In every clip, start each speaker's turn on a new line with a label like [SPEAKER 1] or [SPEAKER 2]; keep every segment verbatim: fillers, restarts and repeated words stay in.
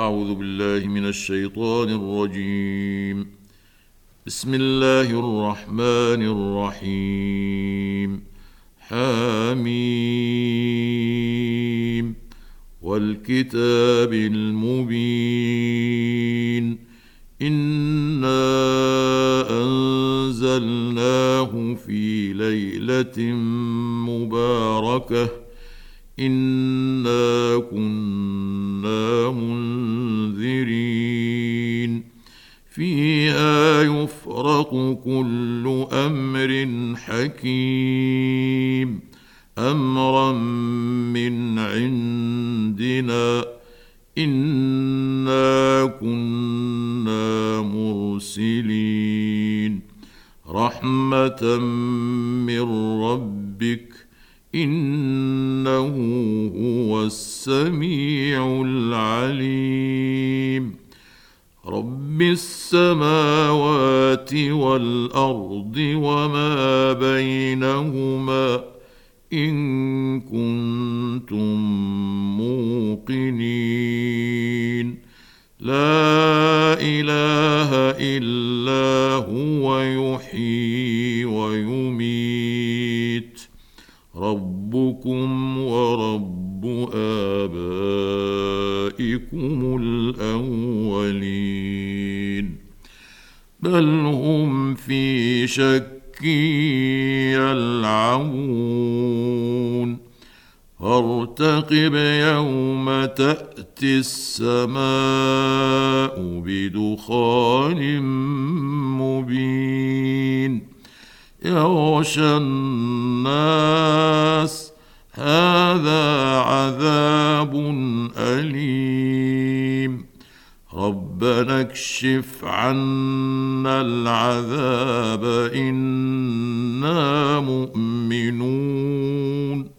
[SPEAKER 1] أعوذ بالله من الشيطان الرجيم. بسم الله الرحمن الرحيم. حميم والكتاب المبين. إنا أنزلناه في ليلة مباركة إنا كنا منذرين فيها يفرق كل أمر حكيم أمرا من عندنا إنا كنا مرسلين رحمة من ربك إنه هو السميع العليم. رب السماوات والأرض وما بينهما إن كنتم موقنين. لا إله إلا هو يحيي ويميت ربكم ورب آبائكم الأولين بل هم في شك يلعبون فارتقب يوم تأتي السماء بدخان مبين يغشى الناس هذا عذاب أليم ربنا اكشف عنا العذاب إنا مؤمنون.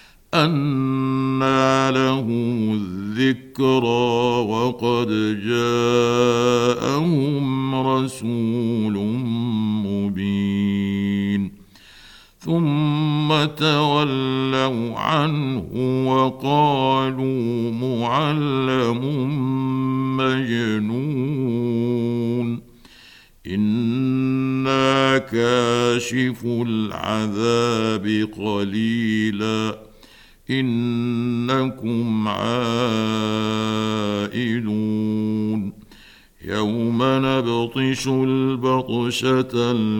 [SPEAKER 1] أنى لهم الذكرى وقد جاءهم رسول مبين ثم تولوا عنه وقالوا معلم مجنون إنا كاشف العذاب قليلا إنكم عائدون يوم نبطش البطشة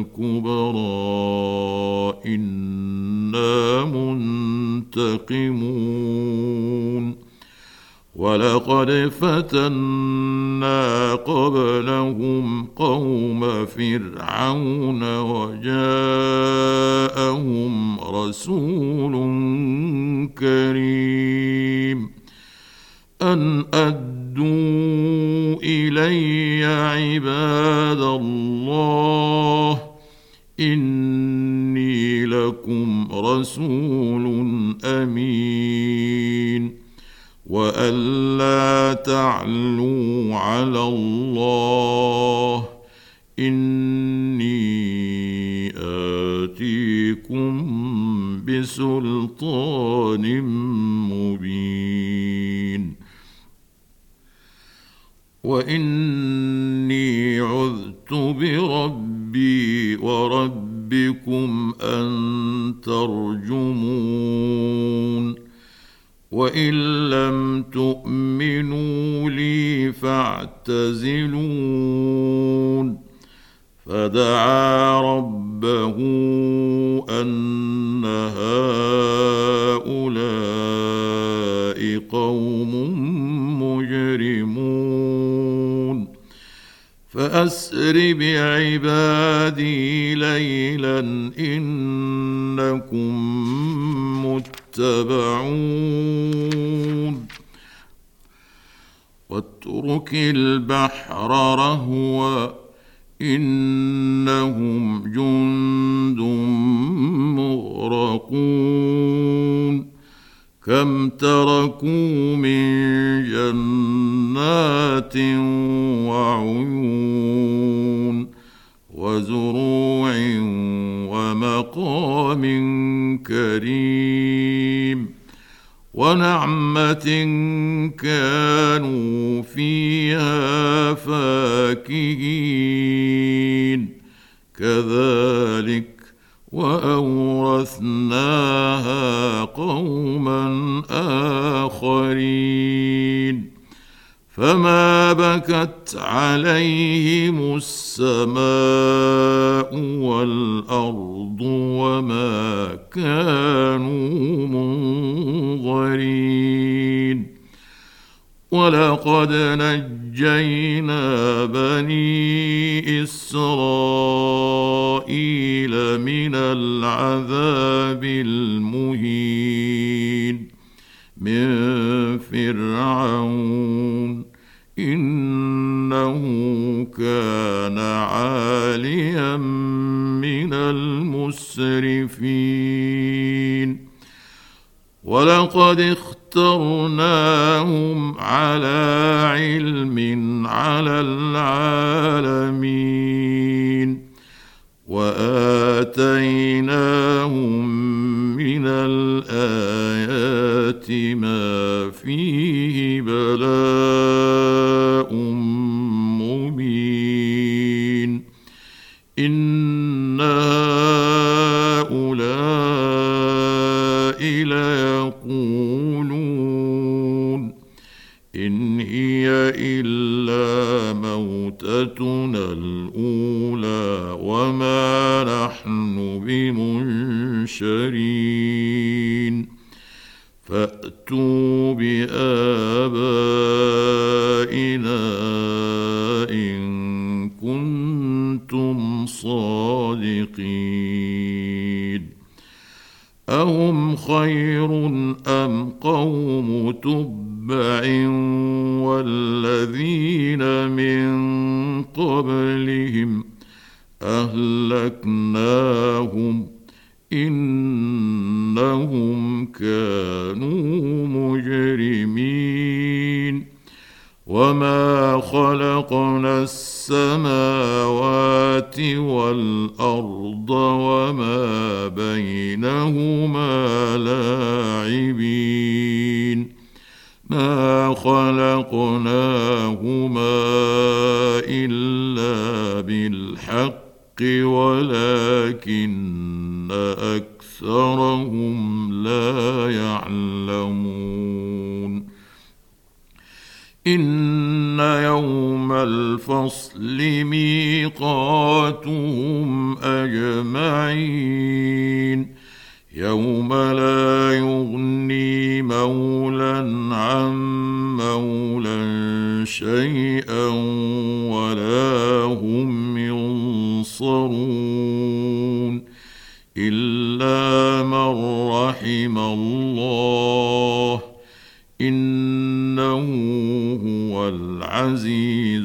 [SPEAKER 1] الكبرى إنا منتقمون ولقد فتنا قبلهم قوم فرعون وجاءهم رسول كريم أن أدوا إلي عباد الله إني لكم رسول أمين وألا تعلوا على الله إني آتيكم بسلطان مبين وإني عذت بربي وربكم أن ترجمون وإن لم تؤمنوا لي فاعتزلون فدعا ربه أن هؤلاء قوم مجرمون فأسر بعبادي ليلا إنكم متبعون واترك البحر رهوا إنهم جند مغرقون كم تركوا من جنات وعيون وزروع ومقام كريم ونعمة كانوا فيها فاكهين كذلك وأورثناها قوما آخرين فما بكت عليهم السماء والأرض وما كانوا منظرين ولقد نجينا بني إسرائيل من العذاب المهين من فرعون إنه كان عاليا من المسرفين ولقد اخترناهم على علم على العالمين وآتيناهم من الآيات ما فيه بلاء مبين إن هؤلاء ليقولون إن هي إلا موتتنا الأولى وما نحن بمنشرين فأتوا بآبائنا إن كنتم صادقين أهم خير أم قوم تبع والذين من قبلهم أهلكناهم إنهم كانوا مجرمين وما خلقنا السماوات والأرض وما بينهما لاعبين ما خلقناهما إلا بالحق ولكن أكثرهم لا يعلمون إن يوم الفصل ميقاتهم أجمعين يوم لا يغني مولى عن مولى شيئا ولا هم ينصرون إلا من رحم الله إنه هو العزيز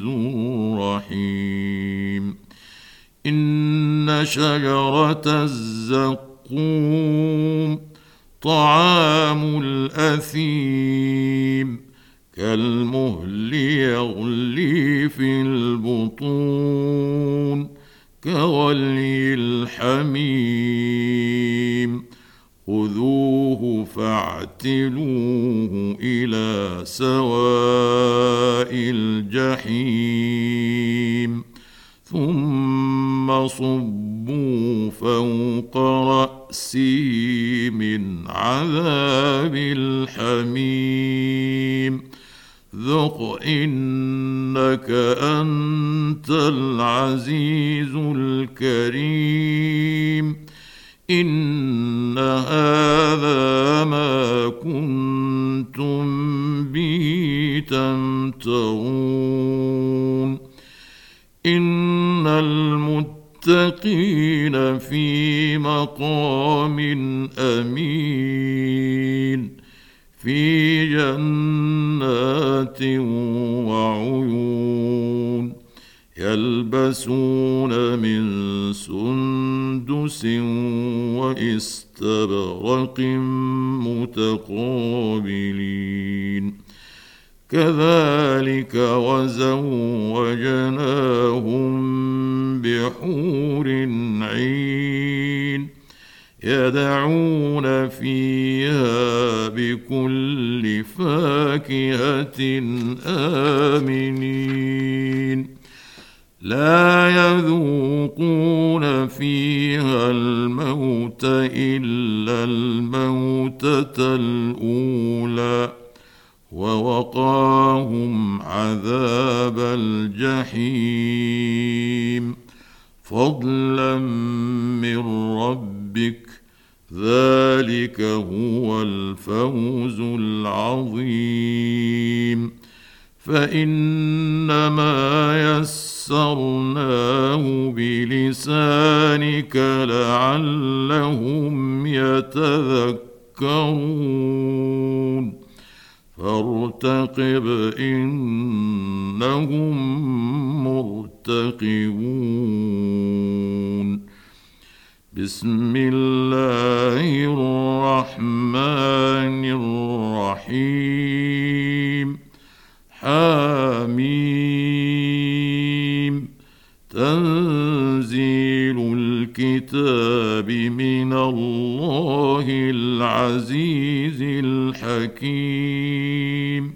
[SPEAKER 1] الرحيم إن شجرة الزقوم طعام الأثيم كالمهل يغلي في البطون كغلي الحميم خذوه فاعتلوه إلى سواء الجحيم ثم صبوا فوق رأسه من عذاب الحميم ذق إنك أنت العزيز الكريم إن هذا ما كنتم به تمترون إن المتقين في مقام أمين في جنات وعيون يلبسون من سندس واستبرق متقابلين كذلك وزوجناهم بحور عين يدعون فيها بكل فاكهة آمنين لا يذوقون فيها الموت إلا الموتة الأولى ووقاهم عذاب الجحيم فضلا من ربك ذلك هو الفوز العظيم فإنما يسرناه بلسانك لعلهم يتذكرون فارتقب إنهم مرتقبون بسم الله الرحمن الرحيم حميم تنزيل الكتاب من الله العزيز الحكيم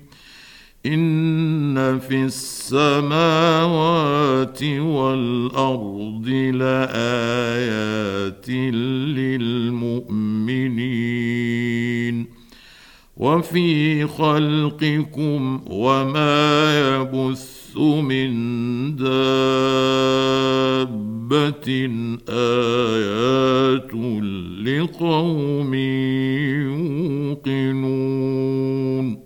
[SPEAKER 1] إن في السماوات والأرض لآيات للمؤمنين وفي خلقكم وما يبث من دابة آيات لقوم يوقنون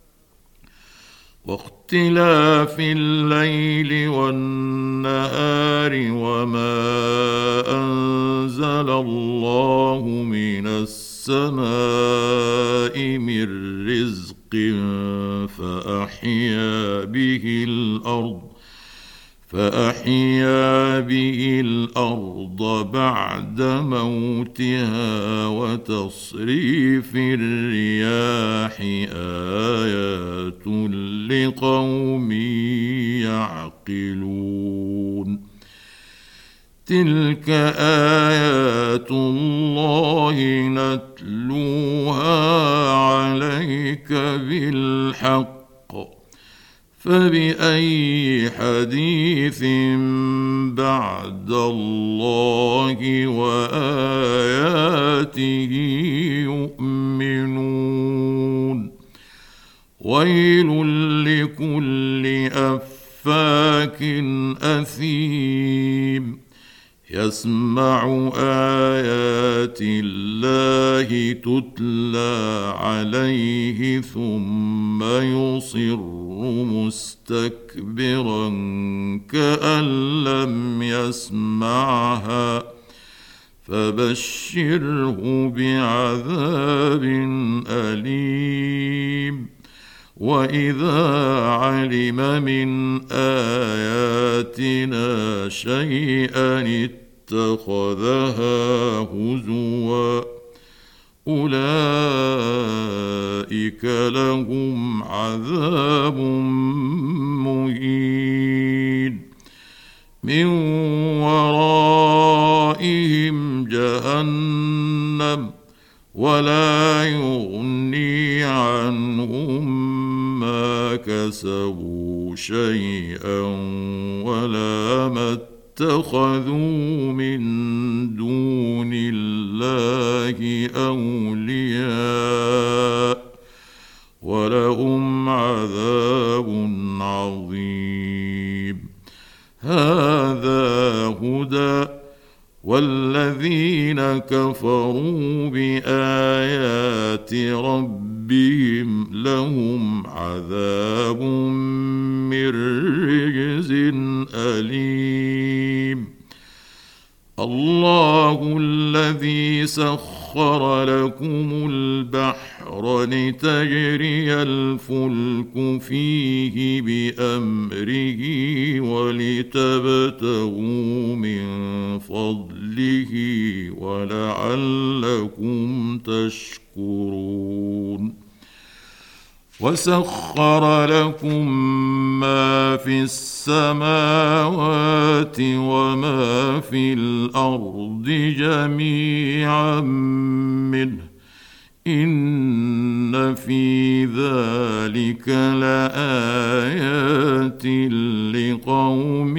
[SPEAKER 1] واختلاف الليل والنهار وما أنزل الله من السماء من رزق فأحيا به الأرض فأحيا به الأرض بعد موتها وتصريف الرياح آيات لقوم يعقلون تلك آيات الله نتلوها عليك بالحق فبأي حديث بعد الله وآياته يؤمنون ويل لكل أفاك أثيم يسمع آيات الله تتلى عليه ثم يصر مستكبرا كأن لم يسمعها فبشره بعذاب أليم وإذا علم من آياتنا شيئا اتخذها هزوا أولئك لهم عذاب مهين من ورائهم جهنم ولا يغني عنهم ما كسبوا شيئا ولا ما اتخذوا من دون الله أولياء ولهم عذاب عظيم هذا هدى والذين كفروا بآيات ربهم لهم عذاب من رجز أليم الله الذي سخر لكم البحر لتجري الفلك فيه بأمره ولتبتغوا من فضله ولعلكم تشكرون وسخر لكم ما في السماوات وما في الأرض جميعا منه إن في ذلك لآيات لقوم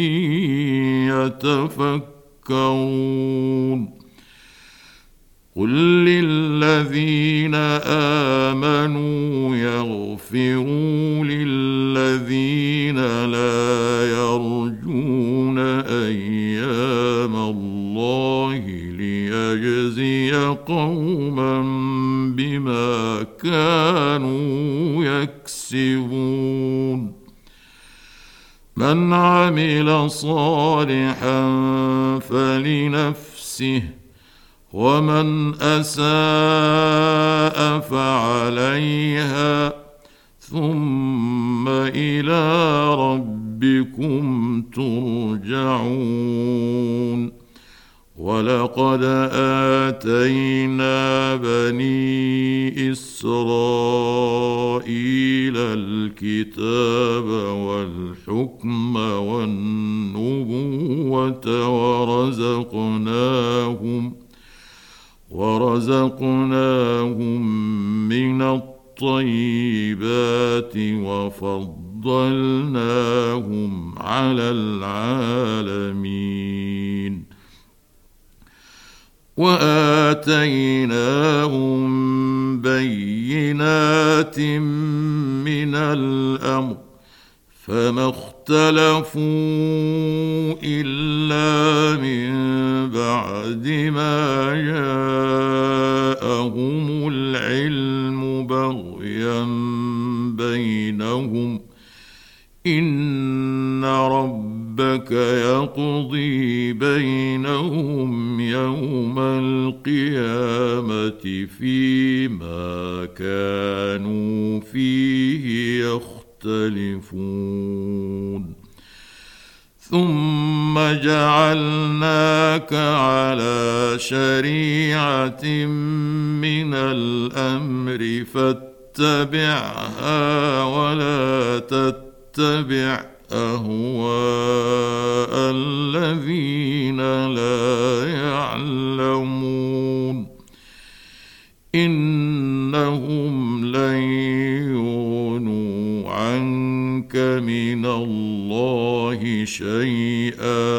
[SPEAKER 1] يتفكرون قل للذين آمنوا يغفروا للذين لا يرجون أيام الله ليجزي قوما بما كانوا يكسبون من عمل صالحا فلنفسه ومن أساء فعليها ثم إلى ربكم ترجعون ولقد آتينا بني إسرائيل الكتاب والحكم والنبوة ورزقناهم ورزقناهم من الطيبات وفضلناهم على العالمين وآتيناهم بينات من الأمر فما اختلفوا إلا من بعد ما جاءهم العلم بغيا بينهم إن ربك يقضي بينهم يوم القيامة فيما كانوا فيه يختلفون ثم جعلناك على شريعة من الأمر فاتبعها ولا تتبع أهواء الذين لا يعلمون إنهم لن يغنوا عنك من الله شيئا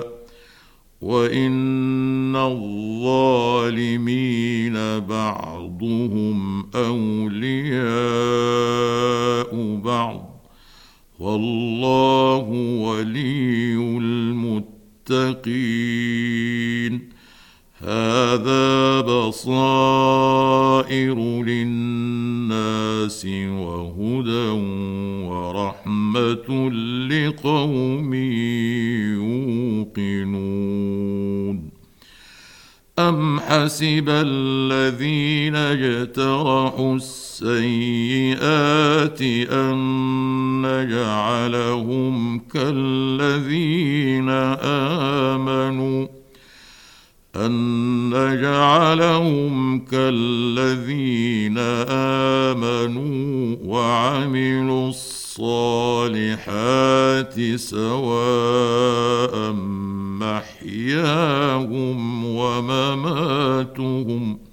[SPEAKER 1] وإن الظالمين بعضهم أولياء بعض والله ولي المتقين هذا بصائر للناس وهدى ورحمة لقوم يوقنون أم حسب الذين اجترحوا السيئات أن نجعلهم كالذين آمنوا أن نجعلهم كالذين آمنوا وعملوا الصالحات سواء محياهم ومماتهم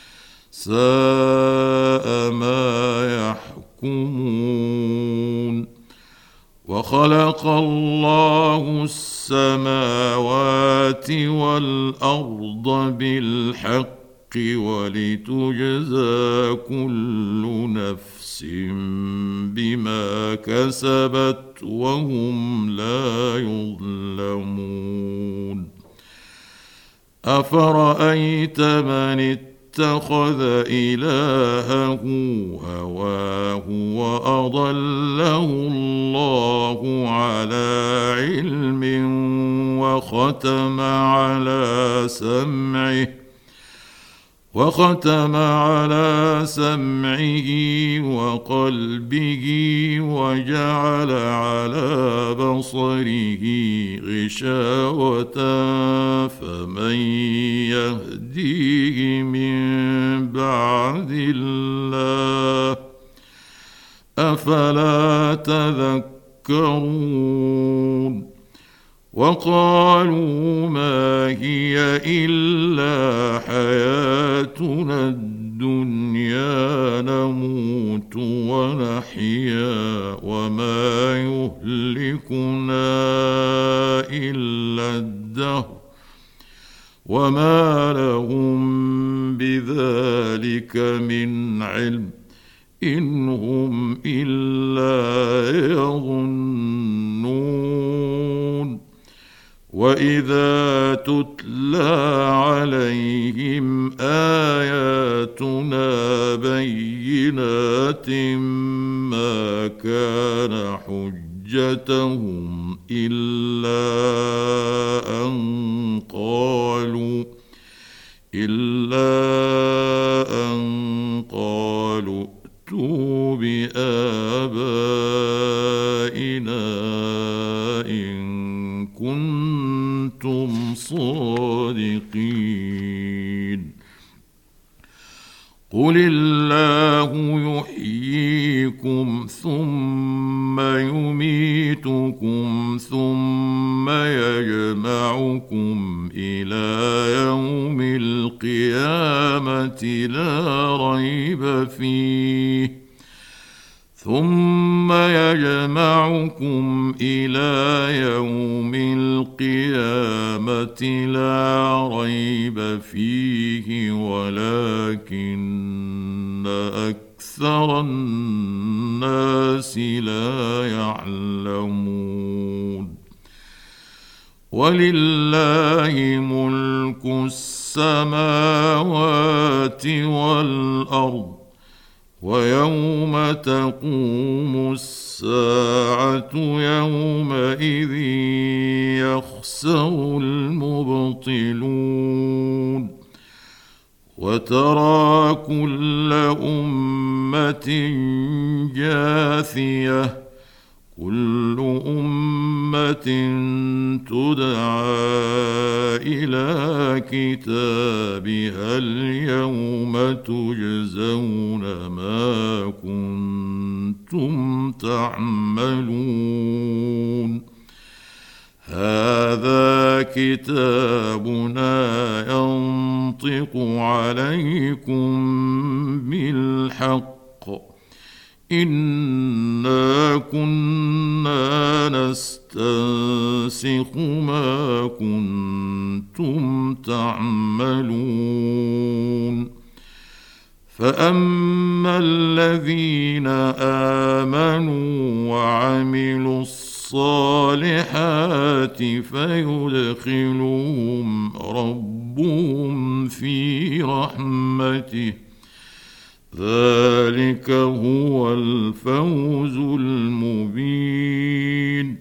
[SPEAKER 1] ساء ما يحكمون وخلق الله السماوات والأرض بالحق ولتجزى كل نفس بما كسبت وهم لا يظلمون أفرأيت من اتخذ إلهه هواه وأضله الله على علم وختم على سمعه وختم على سمعه وقلبه وجعل على بصره غشاوة فمن يهديه من بعد الله أفلا تذكرون وقالوا ما هي إلا حياتنا الدنيا نموت ونحيا وما يهلكنا إلا الدهر وما لهم بذلك من علم إن هم إلا يظنون وإذا تتلى عليهم آياتنا بينات ما كان حجتهم إلا أن قالوا إلا أن قالوا ائتوا بآبائنا إن كنتم صادقين قل الله يحييكم ثم يميتكم ثم يجمعكم إلى يوم القيامة لا ريب فيه ثم يجمعكم إلى يوم القيامة لا ريب فيه ولكن أكثر الناس لا يعلمون ولله ملك السماوات والأرض ويوم تقوم الساعة يومئذ يخسر المبطلون وترى كل أمة جاثية كل أمة تدعى إلى كتابها اليوم تجزون ما كنتم تعملون هذا كتابنا ينطق عليكم بالحق إنا كنا نستنسخ ما كنتم تعملون فأما الذين آمنوا وعملوا الصالحات فيدخلهم ربهم في رحمته ذلك هو الفوز المبين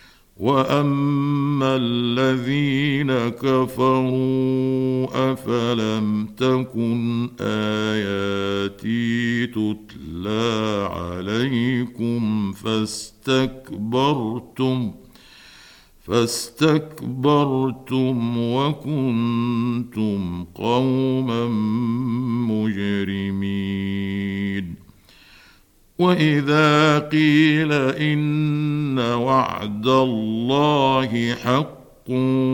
[SPEAKER 1] وأما الذين كفروا أفلم تكن آياتي تتلى عليكم فاستكبرتم فاستكبرتم وكنتم قوما مجرمين وإذا قيل إن وعد الله حق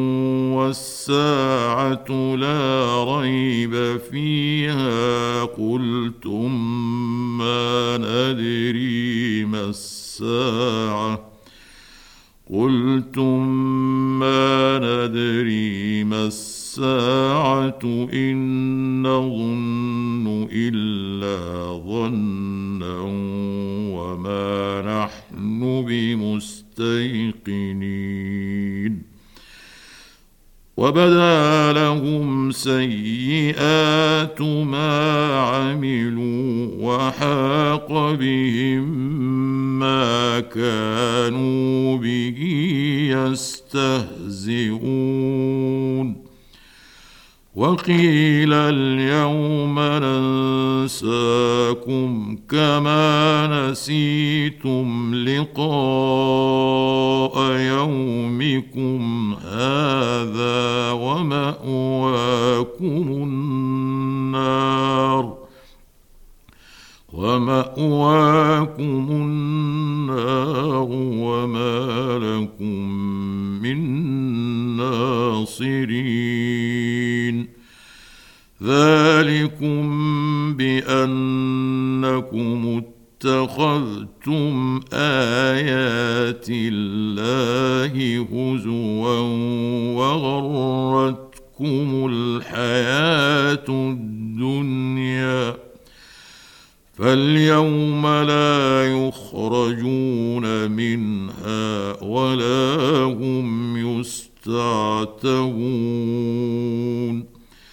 [SPEAKER 1] والساعة لا ريب فيها قلتم ما ندري ما الساعة قلتم ما ندري ما الساعة إن نظن إلا ظنا وما نحن بمستيقنين وبدا لهم سيئات ما عملوا وحاق بهم ما كانوا به يستهزئون وقيل اليوم ننساكم كما نسيتم لقاء يومكم هذا ومأواكم النار ومأواكم النار وما لكم من ناصرين ذلكم بأنكم اتخذتم آيات الله هزوا وغرتكم الحياة الدنيا فاليوم لا يخرجون منها ولا هم يستعتبون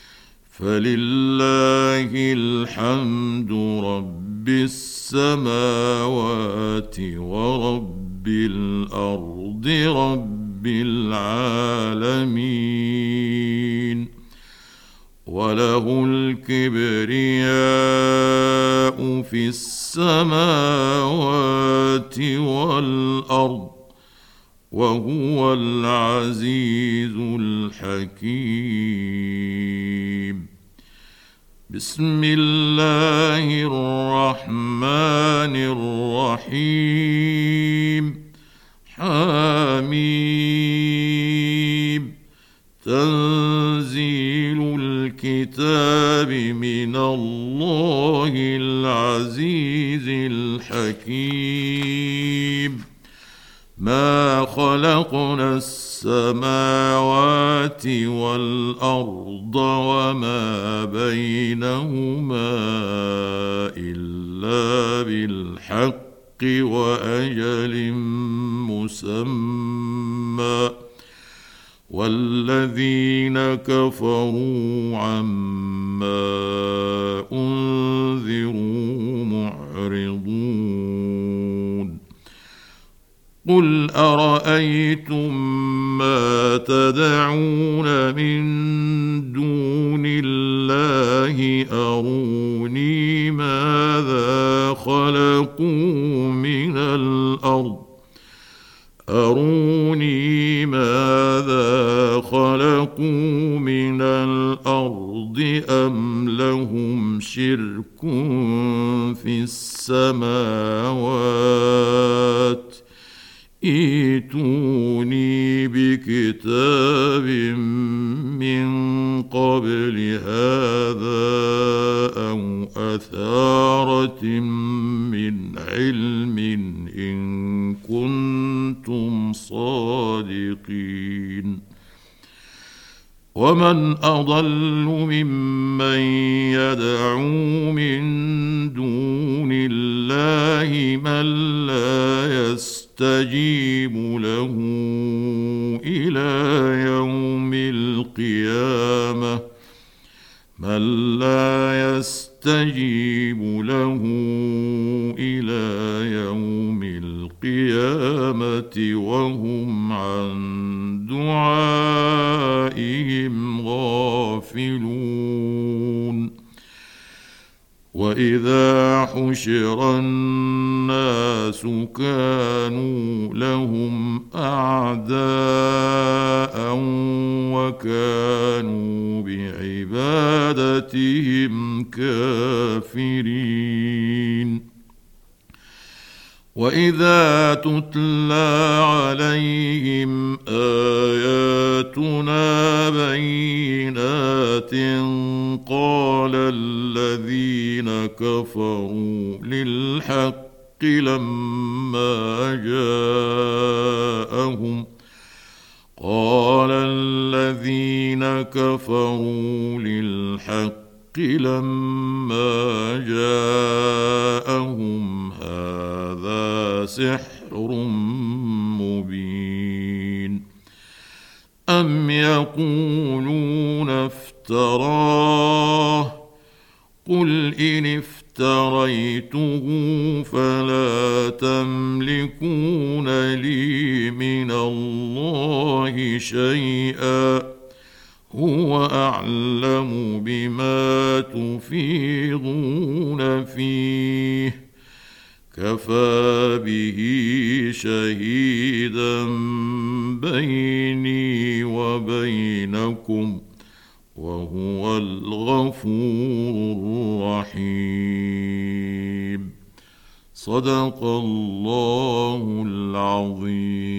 [SPEAKER 1] فلله الحمد رب السماوات ورب الأرض رب العالمين وله الكبرياء في السماوات والأرض وهو العزيز الحكيم بسم الله الرحمن الرحيم حميم تنزيل الكتاب من الله العزيز الحكيم ما خلقنا السماوات والأرض وما بينهما إلا بالحق وأجل مسمى والذين كفروا عما أنذروا معرضون قل أرأيتم ما تدعون من دون الله أروني ماذا خلقوا من الأرض أروني ماذا خلقوا من الأرض أم لهم شرك في السماوات ائتوني بكتاب من قبل هذا أو أثارة من علم إن كنتم صادقين ومن أضل ممن يدعو من دون الله من لا يستجيب له إلى يوم القيامة من لا يستجيب له إلى يوم القيامة وهم عن دعائهم غافلون وإذا حشر الناس كانوا لهم أعداء وكانوا بعبادتهم كافرين وإذا تتلى عليهم آياتنا بينات قال الذين كفروا للحق لما جاءهم قال الذين كفروا للحق لما جاءهم هذا سحر مبين أم يقولون افتراه قل إن افتريته فلا تملكون لي من الله شيئا هو أعلم بما تفيضون فيه كفى به شهيدا بيني وبينكم وهو الغفور الرحيم صدق الله العظيم.